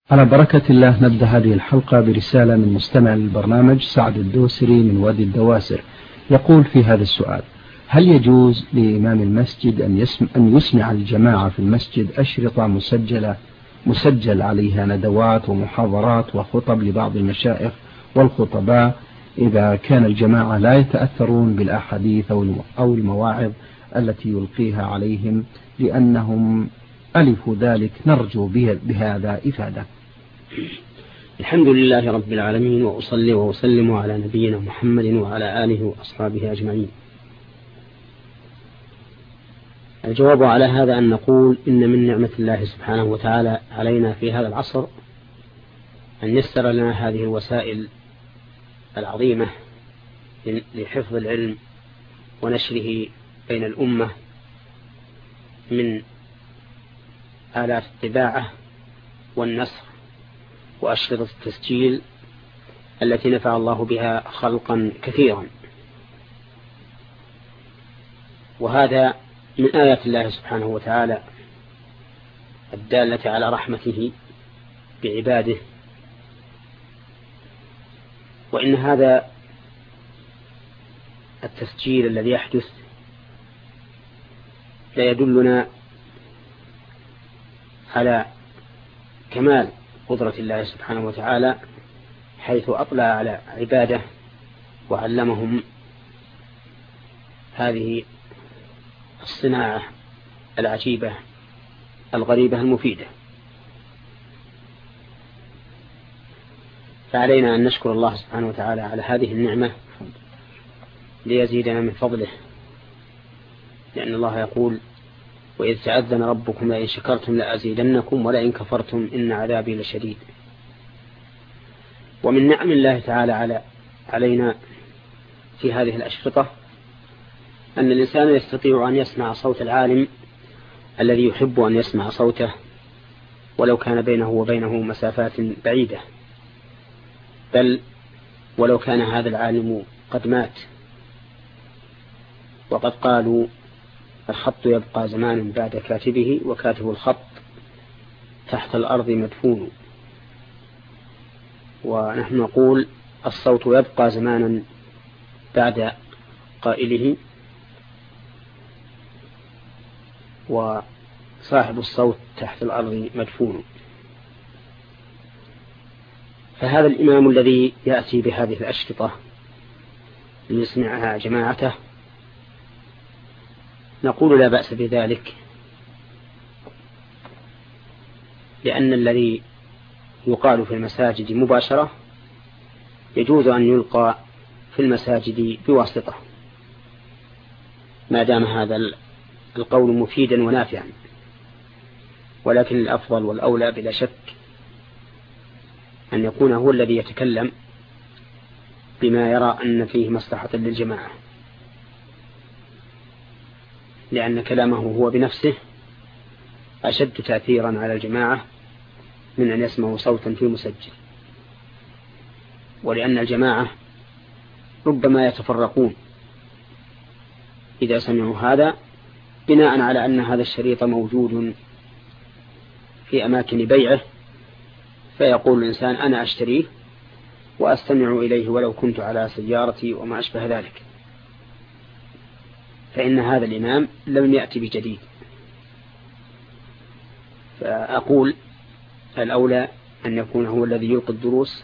على بركة الله نبدأ هذه الحلقة برسالة من مستمع للبرنامج سعد الدوسري من وادي الدواسر. يقول في هذا السؤال: هل يجوز لإمام المسجد أن يسمع الجماعة في المسجد أشرطة مسجل عليها ندوات ومحاضرات وخطب لبعض المشايخ والخطباء إذا كان الجماعة لا يتأثرون بالأحاديث أو المواعظ التي يلقيها عليهم لأنهم ألفوا ذلك؟ نرجو بهذا إفادة. الحمد لله رب العالمين، وأصلي وأسلم على نبينا محمد وعلى آله وأصحابه أجمعين. الجواب على هذا أن نقول إن من نعمة الله سبحانه وتعالى علينا في هذا العصر أن يسر لنا هذه الوسائل العظيمة لحفظ العلم ونشره بين الأمة من آلات الطباعة والنسخ وأشرطة التسجيل التي نفع الله بها خلقا كثيرا. وهذا من آيات الله سبحانه وتعالى الدالة على رحمته بعباده. وإن هذا التسجيل الذي يحدث لا يدلنا على كمال قدرة الله سبحانه وتعالى، حيث أطلع على عباده وعلمهم هذه الصناعة العجيبة الغريبة المفيدة. فعلينا أن نشكر الله سبحانه وتعالى على هذه النعمة ليزيدنا من فضله، لأن الله يقول: وإذ تأذن ربكم لئن شكرتم لأزيدنكم ولئن كفرتم إن عذابي لشديد. ومن نعم الله تعالى علينا في هذه الأشرطة أن الإنسان يستطيع أن يسمع صوت العالم الذي يحب أن يسمع صوته ولو كان بينه وبينه مسافات بعيدة، بل ولو كان هذا العالم قد مات. وقد قالوا: الخط يبقى زمانا بعد كاتبه وكاتب الخط تحت الأرض مدفون. ونحن نقول: الصوت يبقى زمانا بعد قائله، وصاحب الصوت تحت الأرض مدفون. فهذا الإمام الذي يأتي بهذه الأشرطة ليسمعها جماعته نقول لا بأس بذلك، لأن الذي يقال في المساجد مباشرة يجوز أن يلقى في المساجد بواسطة، ما دام هذا القول مفيدا ونافعا. ولكن الأفضل والأولى بلا شك أن يكون هو الذي يتكلم بما يرى أن فيه مصلحة للجماعة، لأن كلامه هو بنفسه أشد تأثيرا على الجماعة من أن يسمعوا صوتا في مسجل. ولأن الجماعة ربما يتفرقون إذا سمعوا هذا بناء على أن هذا الشريط موجود في أماكن بيعه، فيقول الإنسان: أنا أشتريه وأستمع إليه ولو كنت على سيارتي وما أشبه ذلك. فإن هذا الإمام لم يأتي بجديد. فأقول: الأولى أن يكون هو الذي يلقي الدروس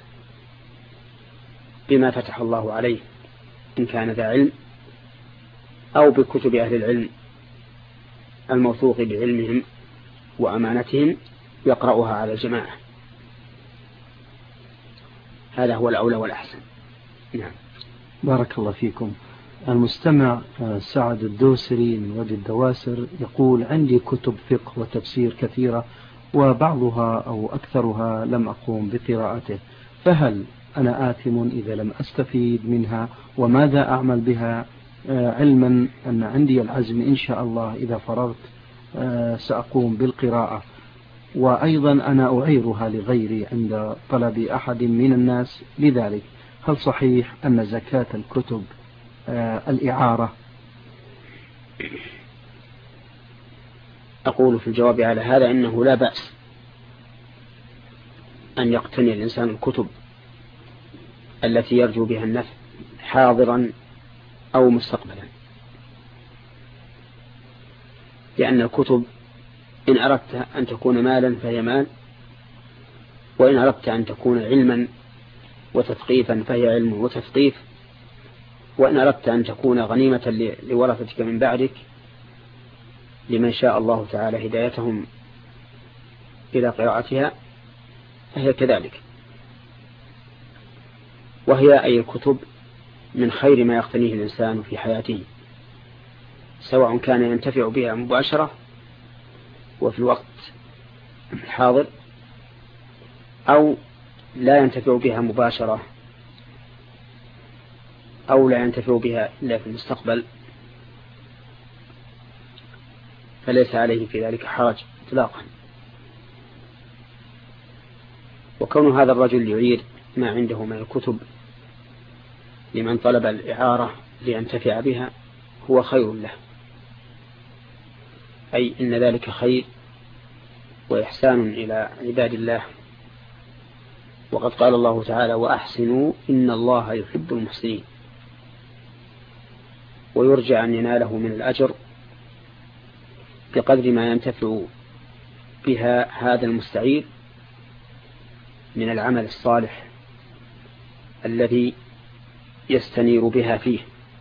بما فتح الله عليه إن كان ذا علم، أو بكتب أهل العلم الموثوق بعلمهم وأمانتهم يقرأها على الجماعة. هذا هو الأولى والأحسن. نعم. بارك الله فيكم. المستمع سعد الدوسري من وادي الدواسر يقول: عندي كتب فقه وتفسير كثيرة وبعضها أو أكثرها لم أقوم بقراءته، فهل أنا آثم إذا لم أستفيد منها؟ وماذا أعمل بها، علما أن عندي العزم إن شاء الله إذا فرغت سأقوم بالقراءة، وأيضا أنا أعيرها لغيري عند طلب أحد من الناس لذلك. هل صحيح أن زكاة الكتب الإعارة؟ أقول في الجواب على هذا إنه لا بأس أن يقتني الإنسان الكتب التي يرجو بها النفع حاضرا أو مستقبلا، لأن الكتب إن أردت أن تكون مالا فهي مال، وإن أردت أن تكون علما وتثقيفا فهي علم وتثقيف، وإن أردت أن تكون غنيمة لورثتك من بعدك لمن شاء الله تعالى هدايتهم إلى قراءتها فهي كذلك. وهي أي الكتب من خير ما يقتنيه الإنسان في حياته، سواء كان ينتفع بها مباشرة وفي الوقت الحاضر، أو لا ينتفع بها مباشرة، أو لا ينتفع بها إلا في المستقبل، فليس عليه في ذلك حرج اطلاقا. وكون هذا الرجل يعير ما عنده من الكتب لمن طلب الإعارة لينتفع بها هو خير له، أي إن ذلك خير وإحسان إلى عباد الله. وقد قال الله تعالى: وأحسنوا إن الله يحب المحسنين. ويرجى أن يناله من الأجر بقدر ما ينتفع بها هذا المستعير من العمل الصالح الذي يستنير بها فيه.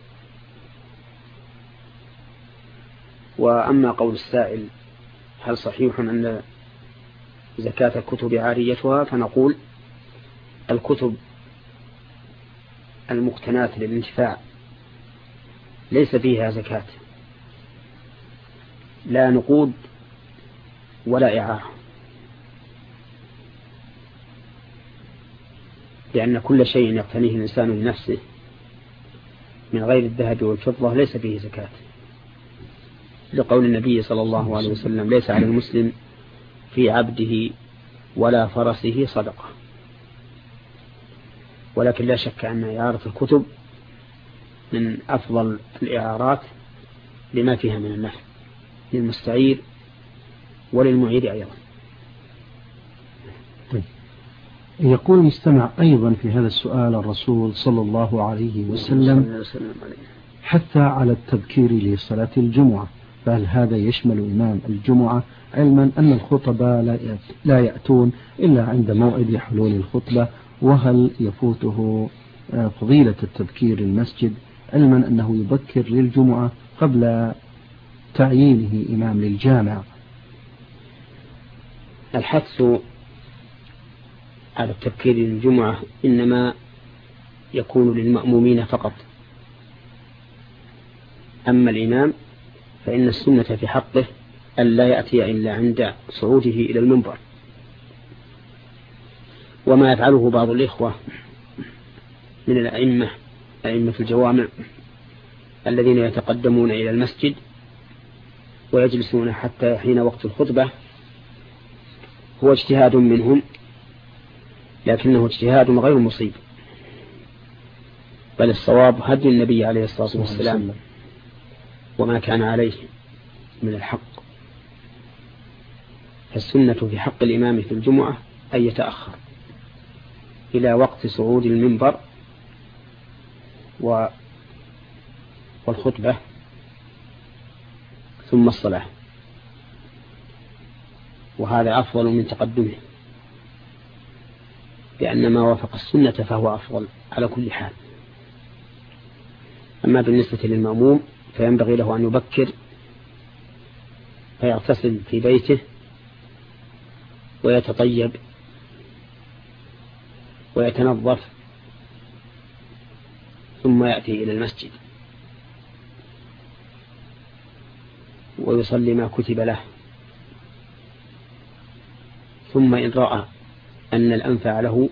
وأما قول السائل هل صحيح أن زكاة الكتب عاريتها، فنقول الكتب المقتناة للانتفاع ليس فيها زكاة، لا نقود ولا إعارة، لأن كل شيء يقتنيه الإنسان لنفسه من غير الذهب والفضة ليس فيه زكاة، لقول النبي صلى الله عليه وسلم: ليس على المسلم في عبده ولا فرسه صدقة. ولكن لا شك أن إعارة الكتب من أفضل الإعارات لما فيها من النفع للمستعير وللمعير أيضا. يقول المستمع أيضا في هذا السؤال: الرسول صلى الله عليه وسلم حث على التبكير لصلاة الجمعة، فهل هذا يشمل إمام الجمعة، علما أن الخطبة لا يأتون إلا عند موعد حلول الخطبة؟ وهل يفوته فضيلة التبكير المسجد، علما أنه يبكر للجمعة قبل تعيينه إمام للجامع؟ الحث على التبكير للجمعة إنما يكون للمأمومين فقط، أما الإمام فإن السنة في حقه ألا يأتي إلا عند صعوده إلى المنبر. وما يفعله بعض الإخوة من أئمة الجوامع الذين يتقدمون إلى المسجد ويجلسون حتى حين وقت الخطبة هو اجتهاد منهم، لكنه اجتهاد غير مصيب، بل الصواب هدي النبي عليه الصلاة والسلام وما كان عليه من الحق. فالسنة في حق الإمام في الجمعة أن يتأخر إلى وقت صعود المنبر والخطبة ثم الصلاة، وهذا أفضل من تقدمه، لأن ما وافق السنة فهو أفضل على كل حال. أما بالنسبة للمأموم فينبغي له أن يبكر فيغتسل في بيته ويتطيب ويتنظف ثم يأتي إلى المسجد ويصلي ما كتب له، ثم إن رأى أن الأنفع له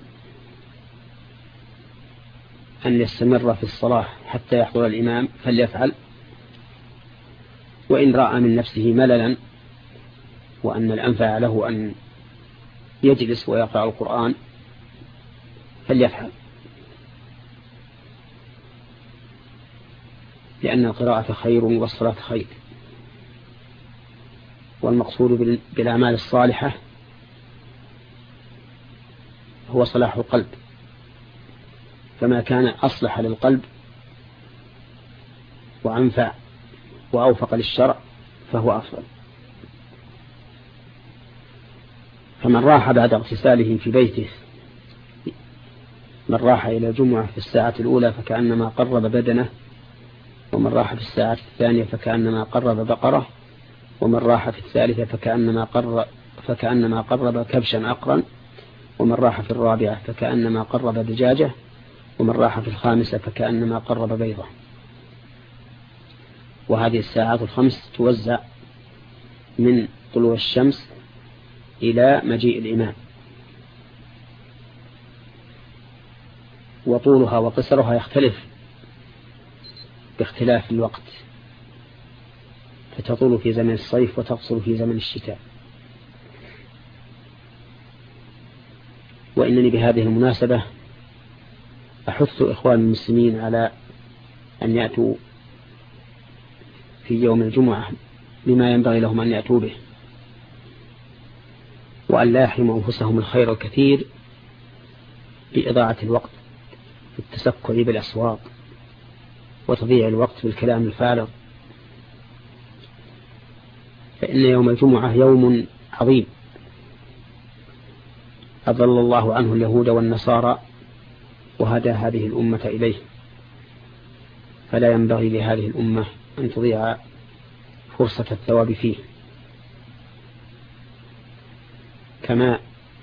أن يستمر في الصلاة حتى يحضر الإمام فليفعل، وإن رأى من نفسه مللا وأن الأنفع له أن يجلس ويقرأ القرآن فليفعل، لأن القراءة خير والصلاة خير. والمقصود بالأعمال الصالحة هو صلاح القلب، فما كان أصلح للقلب وأنفع وأوفق للشرع فهو أفضل. فمن راح بعد اغتساله في بيته، من راح إلى الجمعة في الساعة الأولى فكأنما قرب بدنه، ومن راح في الساعة الثانية فكأنما قرب بقرة، ومن راح في الثالثة فكأنما قرب كبشا أقرا، ومن راح في الرابعة فكأنما قرب دجاجة، ومن راح في الخامسة فكأنما قرب بيضة. وهذه الساعات الخمس توزع من طلوع الشمس إلى مجيء الإمام، وطولها وقصرها يختلف باختلاف الوقت، فتطول في زمن الصيف وتقصر في زمن الشتاء. وإنني بهذه المناسبة أحث إخوان المسلمين على أن يأتوا في يوم الجمعة بما ينبغي لهم أن يأتوا به، وأن لا يحرموا أنفسهم الخير الكثير بإضاعة الوقت في التسكع بالأصوات وتضييع الوقت بالكلام الفارغ، فإن يوم الجمعة يوم عظيم أضل الله عنه اليهود والنصارى وهدى هذه الأمة إليه، فلا ينبغي لهذه الأمة أن تضيع فرصة الثواب فيه. كما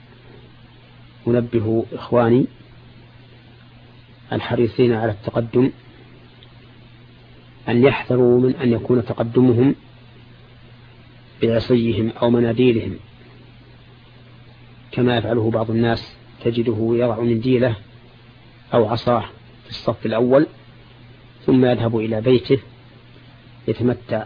أنبه إخواني الحريصين على التقدم أن يحذروا من أن يكون تقدمهم بعصيهم أو مناديلهم، كما يفعله بعض الناس، تجده يضع منديله أو عصاه في الصف الأول ثم يذهب إلى بيته يتمتع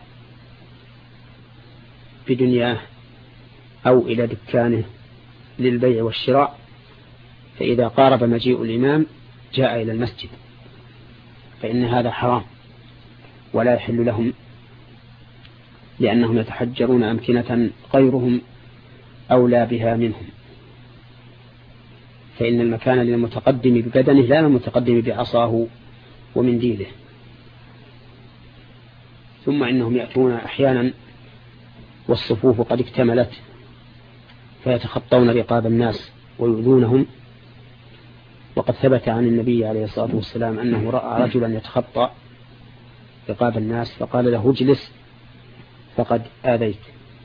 بدنياه أو إلى دكانه للبيع والشراء، فإذا قارب مجيء الإمام جاء إلى المسجد، فإن هذا حرام ولا يحل لهم، لأنهم يتحجرون أمكنة غيرهم أولى بها منهم. فإن المكان للمتقدم ببدنه لا للمتقدم بعصاه ومنديله. ثم إنهم يأتون أحيانا والصفوف قد اكتملت فيتخطون رقاب الناس ويؤذونهم، وقد ثبت عن النبي عليه الصلاة والسلام أنه رأى رجلا يتخطى رقاب الناس فقال له اجلس فقد آذيت.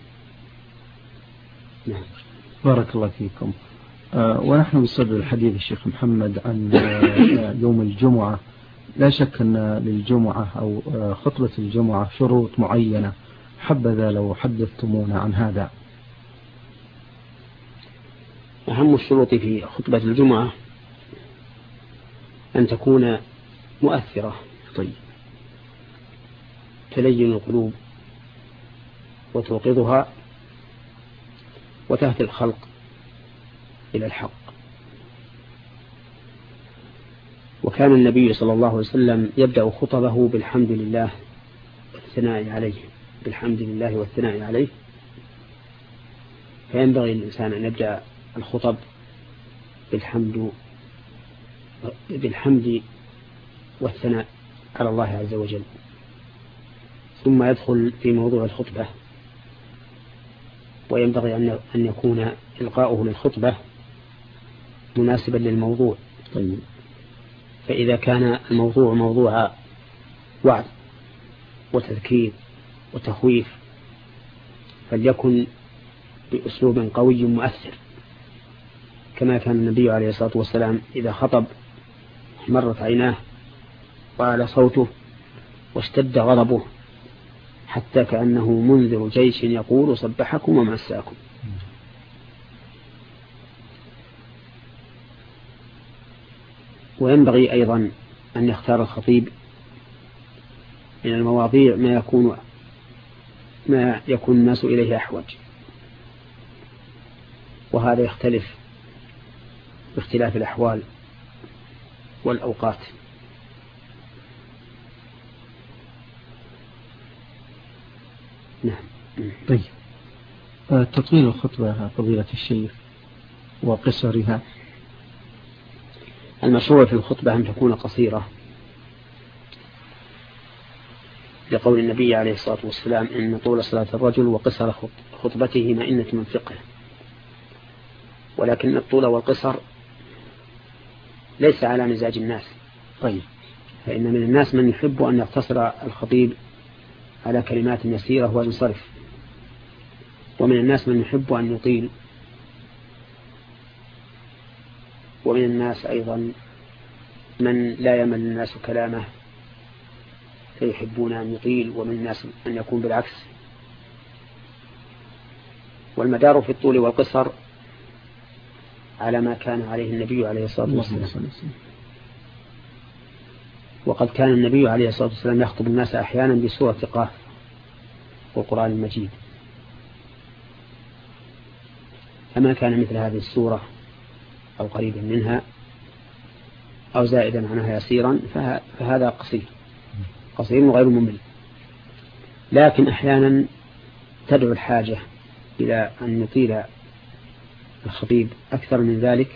نعم. بارك الله فيكم. ونحن بصدد الحديث الشيخ محمد عن يوم الجمعة، لا شك أن للجمعة أو خطبة الجمعة شروط معينة، حبذا لو حدثتمونا عن هذا. أهم الشروط في خطبة الجمعة أن تكون مؤثرة، طيب، تلين القلوب وتوقظها وتهدي الخلق إلى الحق. وكان النبي صلى الله عليه وسلم يبدأ خطبه بالحمد لله والثناء عليه، بالحمد لله والثناء عليه، فينبغي للإنسان أن يبدأ الخطب بالحمد والثناء على الله عز وجل، ثم يدخل في موضوع الخطبة. وينبغي أن يكون إلقاؤه للخطبة مناسبا للموضوع. طيب. فإذا كان الموضوع موضوع وعظ وتذكير وتخويف فليكن بأسلوب قوي مؤثر، كما كان النبي عليه الصلاة والسلام إذا خطب مرت عيناه وعلى صوته واشتد غضبه حتى كأنه منذر جيش يقول صبحكم ومساكم. وينبغي أيضا أن يختار الخطيب من المواضيع ما يكون الناس إليه أحوج، وهذا يختلف باختلاف الأحوال والأوقات. نعم. طيب، تطويل الخطبة فضيلة الشيخ وقصرها المشروع في الخطبة أن تكون قصيرة، لقول النبي عليه الصلاة والسلام إن طول صلاة الرجل وقصر خطبته مئنة من فقه. ولكن الطول والقصر ليس على مزاج الناس. طيب. فإن من الناس من يحب أن يقتصر الخطيب على كلمات يسيرة وينصرف، ومن الناس من يحب أن يطيل، ومن الناس أيضا من لا يمل الناس كلامه فيحبون أن يطيل، ومن الناس أن يكون بالعكس. والمدار في الطول والقصر على ما كان عليه النبي عليه الصلاة والسلام. وقد كان النبي عليه الصلاة والسلام يخطب الناس أحيانا بسورة قاف والقرآن المجيد، فما كان مثل هذه السورة أو قريبا منها أو زائدا عنها يسيرا فهذا قصير وغير ممل. لكن أحيانا تدعو الحاجة إلى أن يطيل الخطيب أكثر من ذلك،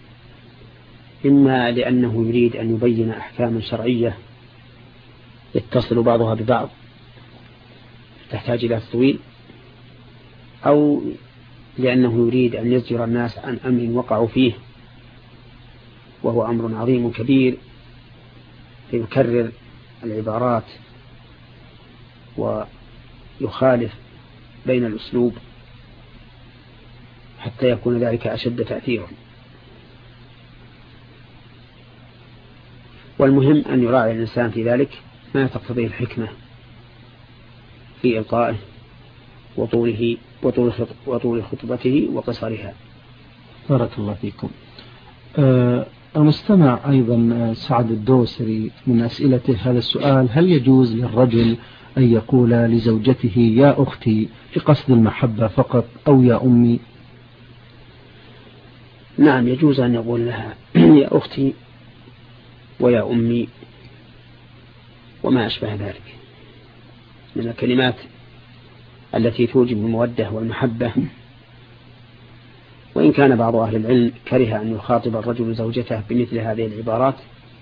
إما لأنه يريد أن يبين أحكاما شرعية يتصل بعضها ببعض تحتاج إلى الطويل، أو لأنه يريد أن يزجر الناس عن أمر وقعوا فيه وهو أمر عظيم كبير، فيكرر العبارات ويخالف بين الأسلوب حتى يكون ذلك أشد تأثيرا. والمهم أن يراعي الإنسان في ذلك ما تقتضيه الحكمة في إلقائه وطول خطبته وقصرها. بارك الله فيكم. المستمع أيضا سعد الدوسري من أسئلته هذا السؤال: هل يجوز للرجل أن يقول لزوجته يا أختي بقصد المحبة فقط أو يا أمي؟ نعم، يجوز أن يقول لها يا أختي ويا أمي وما أشبه ذلك من الكلمات التي توجب المودة والمحبة. وإن كان بعض أهل العلم كره أن يخاطب الرجل زوجته بمثل هذه العبارات،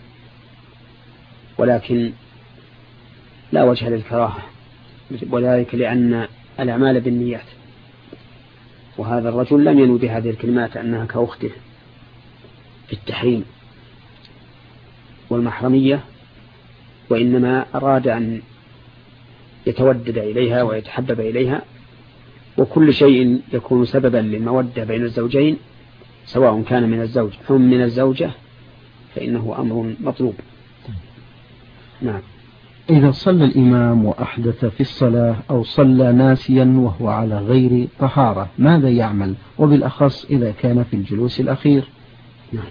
ولكن لا وجه للكراهة، وذلك لأن الأعمال بالنيات، وهذا الرجل لم ينوي بهذه الكلمات أنها كأخته في التحريم والمحرمية، وإنما أراد أن يتودد إليها ويتحبب إليها. وكل شيء يكون سببا للمودة بين الزوجين سواء كان من الزوج أو من الزوجة فإنه أمر مطلوب. نعم. إذا صلى الإمام وأحدث في الصلاة أو صلى ناسيا وهو على غير طهارة ماذا يعمل، وبالأخص إذا كان في الجلوس الأخير؟ نعم.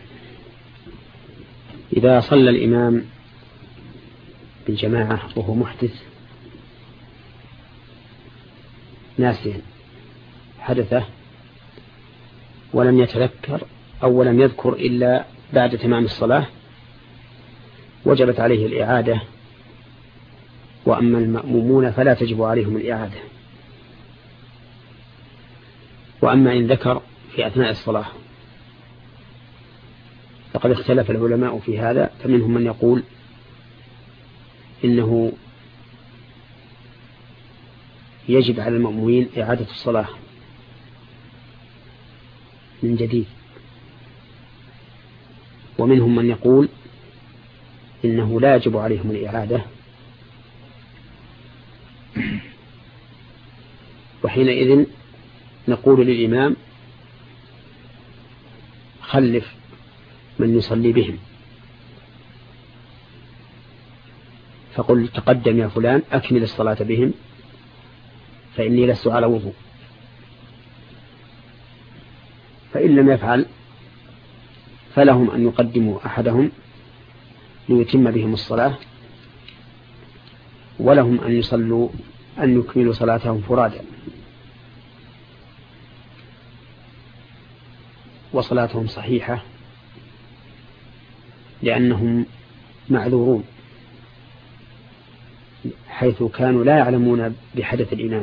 إذا صلى الإمام بالجماعة وهو محدث ناسيا حدثه ولم يتذكر أو ولم يذكر إلا بعد تمام الصلاة وجبت عليه الإعادة، وأما المأمومون فلا تجب عليهم الإعادة. وأما إن ذكر في أثناء الصلاة فقد اختلف العلماء في هذا، فمنهم من يقول إنه يجب على المأمومين إعادة الصلاة من جديد، ومنهم من يقول إنه لا يجب عليهم الإعادة، وحينئذ نقول للإمام خلف من يصلي بهم، فقل تقدم يا فلان أكمل الصلاة بهم فإني لست على وضوء. فإن لم يفعل فلهم أن يقدموا أحدهم ليتم بهم الصلاة، ولهم أن يكملوا صلاتهم فرادا، وصلاتهم صحيحة لأنهم معذورون حيث كانوا لا يعلمون بحدث الإمام،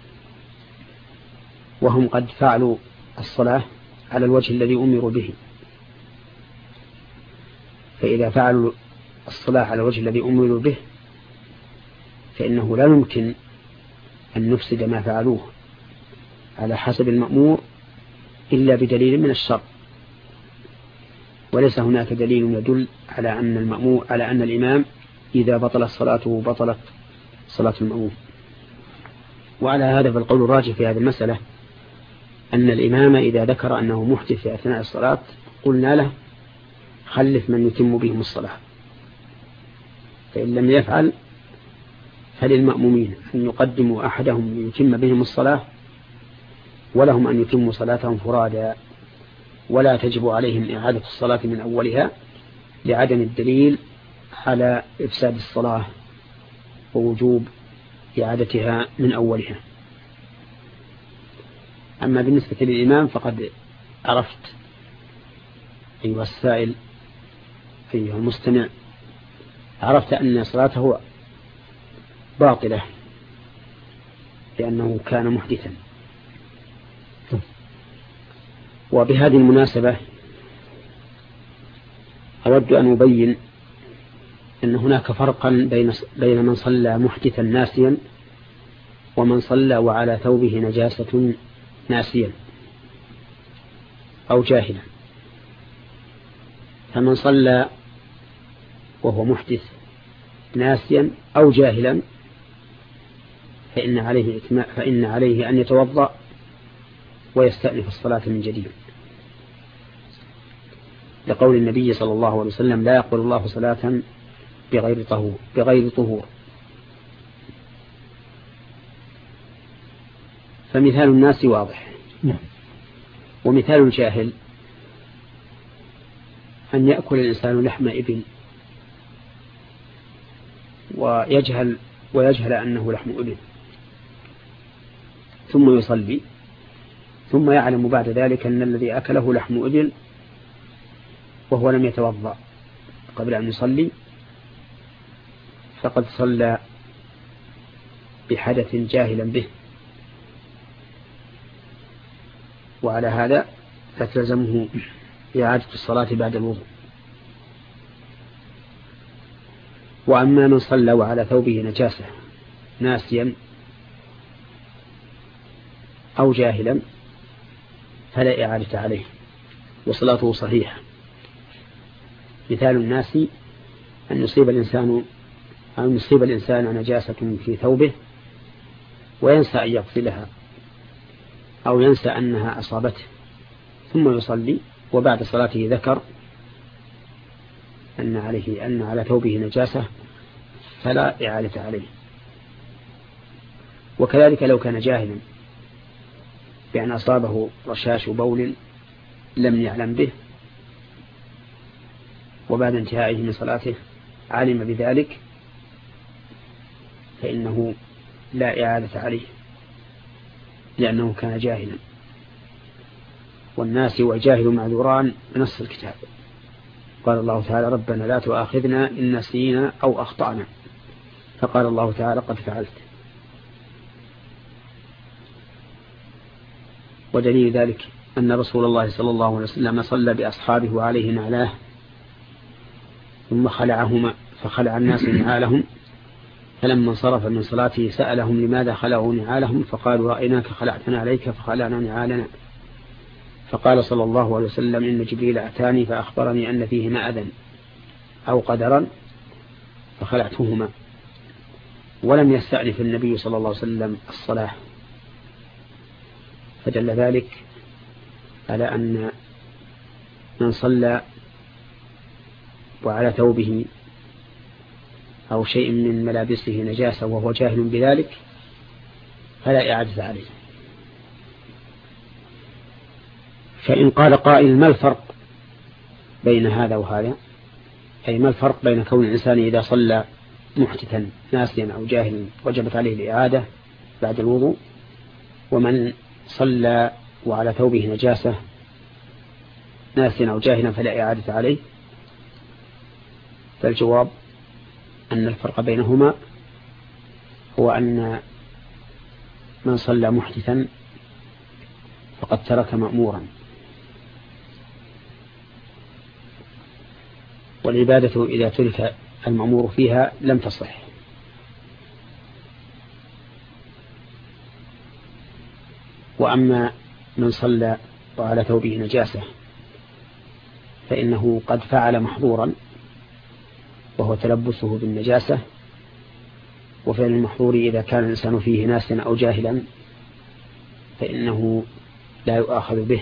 وهم قد فعلوا الصلاة على الوجه الذي أمروا به. فإذا فعلوا الصلاة على الوجه الذي أمروا به فإنه لا يمكن أن نفسد ما فعلوه على حسب المأمور إلا بدليل من الشرع، وليس هناك دليل يدل على أن الإمام إذا بطلت صلاته بطلت صلاة المأموم. وعلى هذا فالقول الراجح في هذه المسألة أن الإمام إذا ذكر أنه محدث في أثناء الصلاة قلنا له خلف من يتم بهم الصلاة، فإن لم يفعل فللمأمومين أن يقدموا أحدهم ليتم بهم الصلاة، ولهم أن يتموا صلاتهم فرادا، ولا تجب عليهم إعادة الصلاة من أولها لعدم الدليل على إفساد الصلاة ووجوب إعادتها من أولها. أما بالنسبة للإمام فقد عرفت أيها السائل أيها المستمع، عرفت أن صلاته باطلة لأنه كان محدثا. وبهذه المناسبة أود أن أبين أن هناك فرقا بين من صلى محدثا ناسيا ومن صلى وعلى ثوبه نجاسة ناسيا أو جاهلا. فمن صلى وهو محدث ناسيا أو جاهلا فإن عليه أن يتوضأ ويستأنف الصلاة من جديد، لقول النبي صلى الله عليه وسلم لا يقبل الله صلاة بغير طهور. فمثال الناس واضح. ومثال الجاهل أن يأكل الإنسان لحم إبل ويجهل أنه لحم إبل ثم يصلي، ثم يعلم بعد ذلك أن الذي أكله لحم إبل وهو لم يتوضأ قبل أن يصلي، فقد صلى بحدث جاهلا به، وعلى هذا فتلزمه إعادة الصلاة بعد الوضوء. وأما من صلى وعلى ثوبه نجاسة ناسيا أو جاهلا فلا إعادة عليه وصلاته صحيحة. مثال الناس أن يصيب الإنسان نجاسة في ثوبه وينسى أن يغسلها أو ينسى أنها أصابته ثم يصلي، وبعد صلاته ذكر أن على ثوبه نجاسة فلا إعادة عليه. وكذلك لو كان جاهلا بأن أصابه رشاش بول لم يعلم به وبعد انتهائه من صلاته علم بذلك فإنه لا إعادة عليه لأنه كان جاهلا. والناس والجاهل معذوران بنص الكتاب. قال الله تعالى ربنا لا تؤاخذنا إن نسينا أو أخطأنا، فقال الله تعالى قد فعلت. ودليل ذلك أن رسول الله صلى الله عليه وسلم صلى بأصحابه وعليه نعلاه ثم خلعهما فخلع الناس نعالهم، فلما انصرف من صلاته سألهم لماذا خلعوا نعالهم فقالوا رأيناك خلعتنا عليك فخلعنا نعالنا. فقال صلى الله عليه وسلم إن جبريل أتاني فأخبرني أن فيهما أذى أو قدرا فخلعتهما. ولم يستأنف النبي صلى الله عليه وسلم الصلاة، فدل ذلك على أن من صلى وعلى ثوبه أو شيء من ملابسه نجاسة وهو جاهل بذلك فلا إعادة عليه. فإن قال قائل ما الفرق بين هذا وهذا، أي ما الفرق بين كون الإنسان إذا صلى محدثا ناسيا أو جاهلا وجبت عليه الإعادة بعد الوضوء، ومن صلى وعلى ثوبه نجاسة ناسيا أو جاهلا فلا إعادة عليه؟ فالجواب أن الفرق بينهما هو أن من صلى محدثا فقد ترك مأمورا، والعبادة إذا ترك المأمور فيها لم تصح. وأما من صلى وعلى ثوبه نجاسة فإنه قد فعل محظورا وهو تلبسه بالنجاسة، وفعل المحظور إذا كان الإنسان فيه ناسا أو جاهلا فإنه لا يؤاخذ به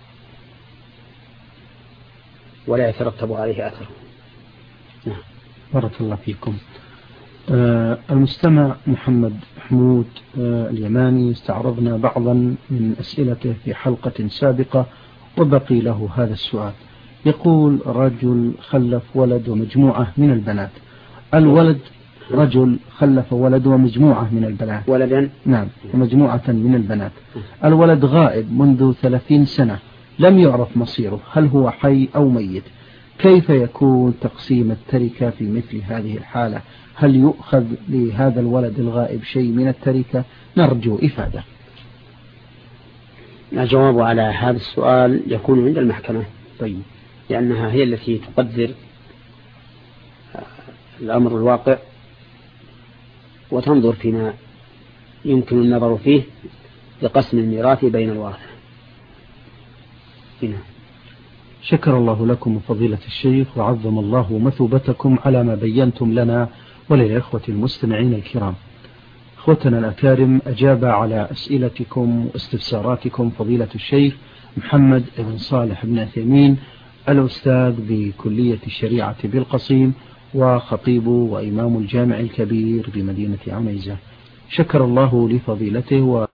ولا يترتب عليه أثر. نعم. بارك الله فيكم. المستمع محمد حمود اليماني استعرضنا بعضا من أسئلته في حلقة سابقة وبقي له هذا السؤال. يقول: رجل خلف ولد ومجموعة من البنات. الولد رجل خلف ولد ومجموعة من البنات. ولدا؟ نعم، ومجموعة من البنات. الولد غائب منذ 30 سنة لم يعرف مصيره، هل هو حي أو ميت؟ كيف يكون تقسيم التركة في مثل هذه الحالة؟ هل يؤخذ لهذا الولد الغائب شيء من التركة؟ نرجو إفادة. الجواب على هذا السؤال يكون عند المحكمة. طيب. لأنها هي التي تقدر الأمر الواقع وتنظر فيما يمكن النظر فيه لقسم الميراث بين الورثة. هنا. شكر الله لكم فضيلة الشيخ وعظم الله مثوبتكم على ما بينتم لنا وللإخوة المستمعين الكرام. إخوتنا الأكارم، أجاب على أسئلتكم واستفساراتكم فضيلة الشيخ محمد بن صالح بن عثيمين، الأستاذ بكلية الشريعة بالقصيم وخطيب وإمام الجامع الكبير بمدينة عنيزة. شكر الله لفضيلته